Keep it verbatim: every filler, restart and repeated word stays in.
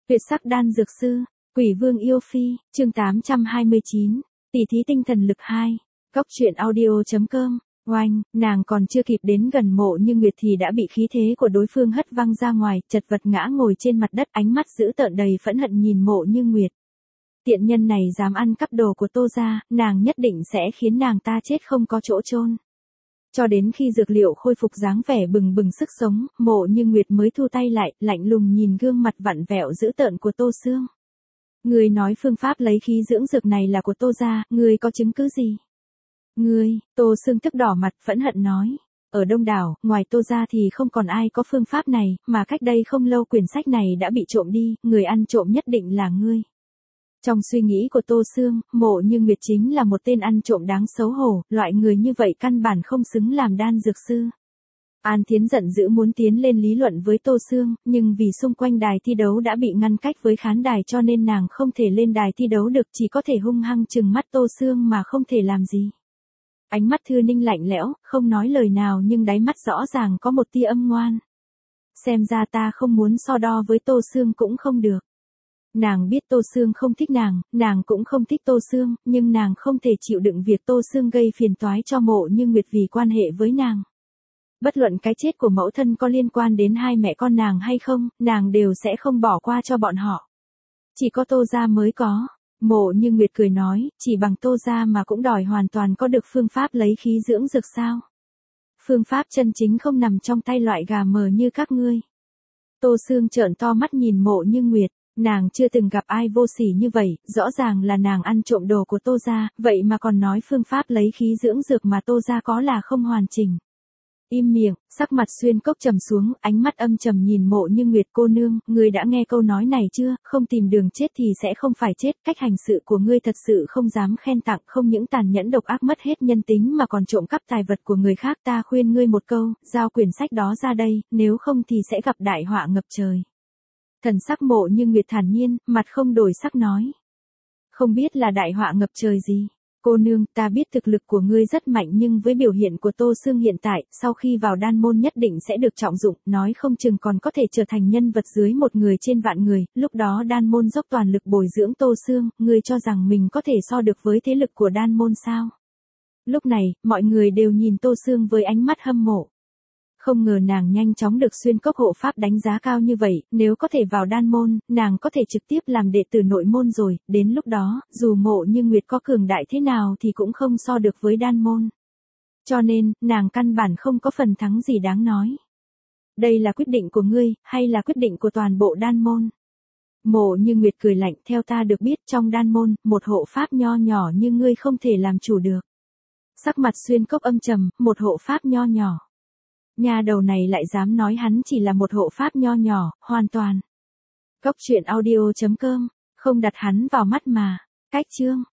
Tuyệt sắc đan dược sư, Quỷ Vương yêu phi, chương tám trăm hai mươi chín, tỷ thí tinh thần lực hai, Cốc truyện audio.com, oanh, nàng còn chưa kịp đến gần Mộ Như Nguyệt thì đã bị khí thế của đối phương hất văng ra ngoài, chật vật ngã ngồi trên mặt đất, ánh mắt dữ tợn đầy phẫn hận nhìn Mộ Như Nguyệt. Tiện nhân này dám ăn cắp đồ của Tô gia, nàng nhất định sẽ khiến nàng ta chết không có chỗ chôn. Cho đến khi dược liệu khôi phục dáng vẻ bừng bừng sức sống, Mộ Như Nguyệt mới thu tay lại, lạnh lùng nhìn gương mặt vặn vẹo dữ tợn của Tô Sương. Ngươi nói phương pháp lấy khí dưỡng dược này là của Tô gia, ngươi có chứng cứ gì? Ngươi, Tô Sương tức đỏ mặt phẫn hận nói. Ở Đông Đảo, ngoài Tô gia thì không còn ai có phương pháp này, mà cách đây không lâu quyển sách này đã bị trộm đi, người ăn trộm nhất định là ngươi. Trong suy nghĩ của Tô Sương, Mộ Như Nguyệt chính là một tên ăn trộm đáng xấu hổ, loại người như vậy căn bản không xứng làm đan dược sư. An Thiến giận dữ muốn tiến lên lý luận với Tô Sương, nhưng vì xung quanh đài thi đấu đã bị ngăn cách với khán đài cho nên nàng không thể lên đài thi đấu được, chỉ có thể hung hăng trừng mắt Tô Sương mà không thể làm gì. Ánh mắt Thư Ninh lạnh lẽo, không nói lời nào nhưng đáy mắt rõ ràng có một tia âm ngoan. Xem ra ta không muốn so đo với Tô Sương cũng không được. Nàng biết Tô Sương không thích nàng, nàng cũng không thích Tô Sương, nhưng nàng không thể chịu đựng việc Tô Sương gây phiền toái cho Mộ Như Nguyệt vì quan hệ với nàng. Bất luận cái chết của mẫu thân có liên quan đến hai mẹ con nàng hay không, nàng đều sẽ không bỏ qua cho bọn họ. Chỉ có Tô gia mới có. Mộ Như Nguyệt cười nói, chỉ bằng Tô gia mà cũng đòi hoàn toàn có được phương pháp lấy khí dưỡng dược sao? Phương pháp chân chính không nằm trong tay loại gà mờ như các ngươi. Tô Sương trợn to mắt nhìn Mộ Như Nguyệt. Nàng chưa từng gặp ai vô sỉ như vậy, rõ ràng là nàng ăn trộm đồ của Tô gia, vậy mà còn nói phương pháp lấy khí dưỡng dược mà Tô gia có là không hoàn chỉnh. Im miệng, sắc mặt Xuyên Cốc trầm xuống, ánh mắt âm trầm nhìn Mộ Như Nguyệt cô nương, ngươi đã nghe câu nói này chưa, không tìm đường chết thì sẽ không phải chết, cách hành sự của ngươi thật sự không dám khen tặng, không những tàn nhẫn độc ác mất hết nhân tính mà còn trộm cắp tài vật của người khác, ta khuyên ngươi một câu, giao quyển sách đó ra đây, nếu không thì sẽ gặp đại họa ngập trời. Thần sắc Mộ Như Nguyệt thản nhiên, mặt không đổi sắc nói. Không biết là đại họa ngập trời gì. Cô nương, ta biết thực lực của ngươi rất mạnh nhưng với biểu hiện của Tô Sương hiện tại, sau khi vào đan môn nhất định sẽ được trọng dụng, nói không chừng còn có thể trở thành nhân vật dưới một người trên vạn người, lúc đó đan môn dốc toàn lực bồi dưỡng Tô Sương, ngươi cho rằng mình có thể so được với thế lực của đan môn sao? Lúc này, mọi người đều nhìn Tô Sương với ánh mắt hâm mộ. Không ngờ nàng nhanh chóng được Xuyên Cốc hộ pháp đánh giá cao như vậy, nếu có thể vào đan môn, nàng có thể trực tiếp làm đệ tử nội môn rồi, đến lúc đó, dù Mộ Như Nguyệt có cường đại thế nào thì cũng không so được với đan môn. Cho nên, nàng căn bản không có phần thắng gì đáng nói. Đây là quyết định của ngươi, hay là quyết định của toàn bộ đan môn? Mộ Như Nguyệt cười lạnh, theo ta được biết trong đan môn, một hộ pháp nho nhỏ như ngươi không thể làm chủ được. Sắc mặt Xuyên Cốc âm trầm, một hộ pháp nho nhỏ. Nhà đầu này lại dám nói hắn chỉ là một hộ pháp nho nhỏ, hoàn toàn. Cốc truyện audio.com, không đặt hắn vào mắt mà. Cách chương.